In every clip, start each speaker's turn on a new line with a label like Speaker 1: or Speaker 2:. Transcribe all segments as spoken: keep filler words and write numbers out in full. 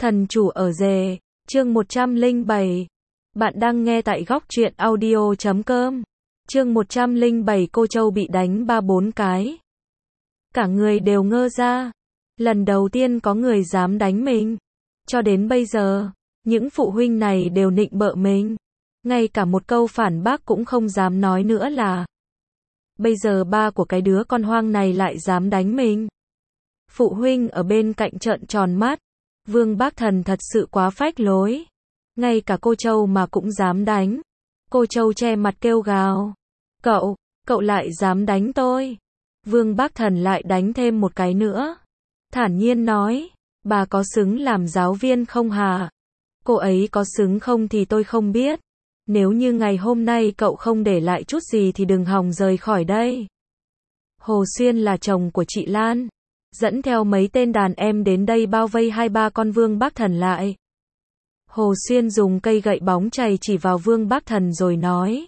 Speaker 1: Thần chủ ở rể, chương một trăm lẻ bảy. Bạn đang nghe tại góc truyện audio chấm com. Chương một trăm lẻ bảy cô Châu bị đánh ba bốn cái. Cả người đều ngơ ra. Lần đầu tiên có người dám đánh mình. Cho đến bây giờ, những phụ huynh này đều nịnh bợ mình. Ngay cả một câu phản bác cũng không dám nói nữa là. Bây giờ ba của cái đứa con hoang này lại dám đánh mình. Phụ huynh ở bên cạnh trợn tròn mắt. Vương Bác Thần thật sự quá phách lối. Ngay cả cô Châu mà cũng dám đánh. Cô Châu che mặt kêu gào. Cậu, cậu lại dám đánh tôi. Vương Bác Thần lại đánh thêm một cái nữa. Thản nhiên nói, bà có xứng làm giáo viên không hả? Cô ấy có xứng không thì tôi không biết. Nếu như ngày hôm nay cậu không để lại chút gì thì đừng hòng rời khỏi đây. Hồ Xuyên là chồng của chị Lan. Dẫn theo mấy tên đàn em đến đây bao vây hai ba con Vương Bác Thần lại. Hồ Xuyên dùng cây gậy bóng chày chỉ vào Vương Bác Thần rồi nói.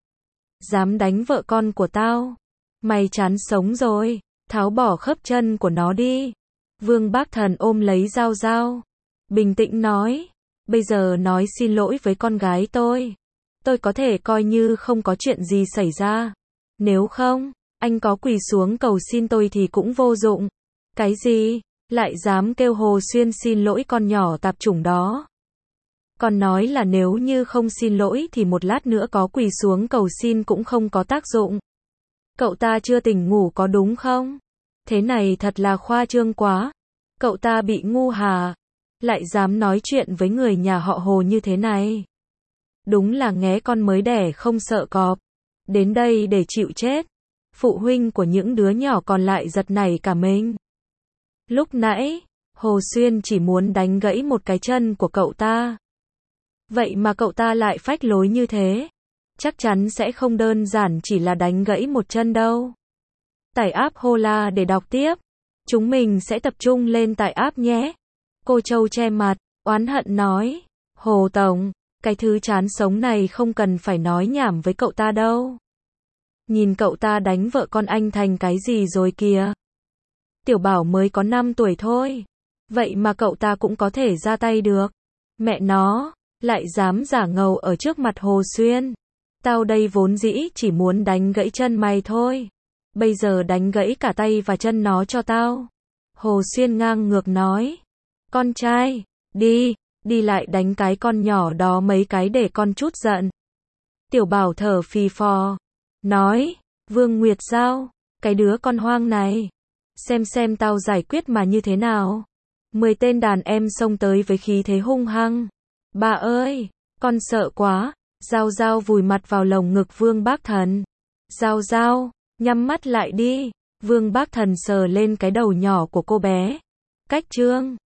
Speaker 1: Dám đánh vợ con của tao. Mày chán sống rồi, tháo bỏ khớp chân của nó đi. Vương Bác Thần ôm lấy dao dao. Bình tĩnh nói. Bây giờ nói xin lỗi với con gái tôi. Tôi có thể coi như không có chuyện gì xảy ra. Nếu không, anh có quỳ xuống cầu xin tôi thì cũng vô dụng. Cái gì? Lại dám kêu Hồ Xuyên xin lỗi con nhỏ tạp chủng đó. Còn nói là nếu như không xin lỗi thì một lát nữa có quỳ xuống cầu xin cũng không có tác dụng. Cậu ta chưa tỉnh ngủ có đúng không? Thế này thật là khoa trương quá. Cậu ta bị ngu hả? Lại dám nói chuyện với người nhà họ Hồ như thế này. Đúng là nghé con mới đẻ không sợ cọp. Đến đây để chịu chết. Phụ huynh của những đứa nhỏ còn lại giật nảy cả mình. Lúc nãy, Hồ Xuyên chỉ muốn đánh gãy một cái chân của cậu ta. Vậy mà cậu ta lại phách lối như thế. Chắc chắn sẽ không đơn giản chỉ là đánh gãy một chân đâu. Tải app Hola để đọc tiếp. Chúng mình sẽ tập trung lên tải app nhé. Cô Châu che mặt, oán hận nói. Hồ Tổng, cái thứ chán sống này không cần phải nói nhảm với cậu ta đâu. Nhìn cậu ta đánh vợ con anh thành cái gì rồi kìa. Tiểu Bảo mới có năm tuổi thôi. Vậy mà cậu ta cũng có thể ra tay được. Mẹ nó, lại dám giả ngầu ở trước mặt Hồ Xuyên. Tao đây vốn dĩ chỉ muốn đánh gãy chân mày thôi. Bây giờ đánh gãy cả tay và chân nó cho tao. Hồ Xuyên ngang ngược nói. Con trai, đi, đi lại đánh cái con nhỏ đó mấy cái để con chút giận. Tiểu Bảo thở phì phò. Nói, Vương Nguyệt Giao, cái đứa con hoang này. Xem xem tao giải quyết mà như thế nào. Mười tên đàn em xông tới với khí thế hung hăng. Bà ơi, con sợ quá. Giao Giao vùi mặt vào lồng ngực Vương Bác Thần. Giao Giao, nhắm mắt lại đi. Vương Bác Thần sờ lên cái đầu nhỏ của cô bé. Cách trương.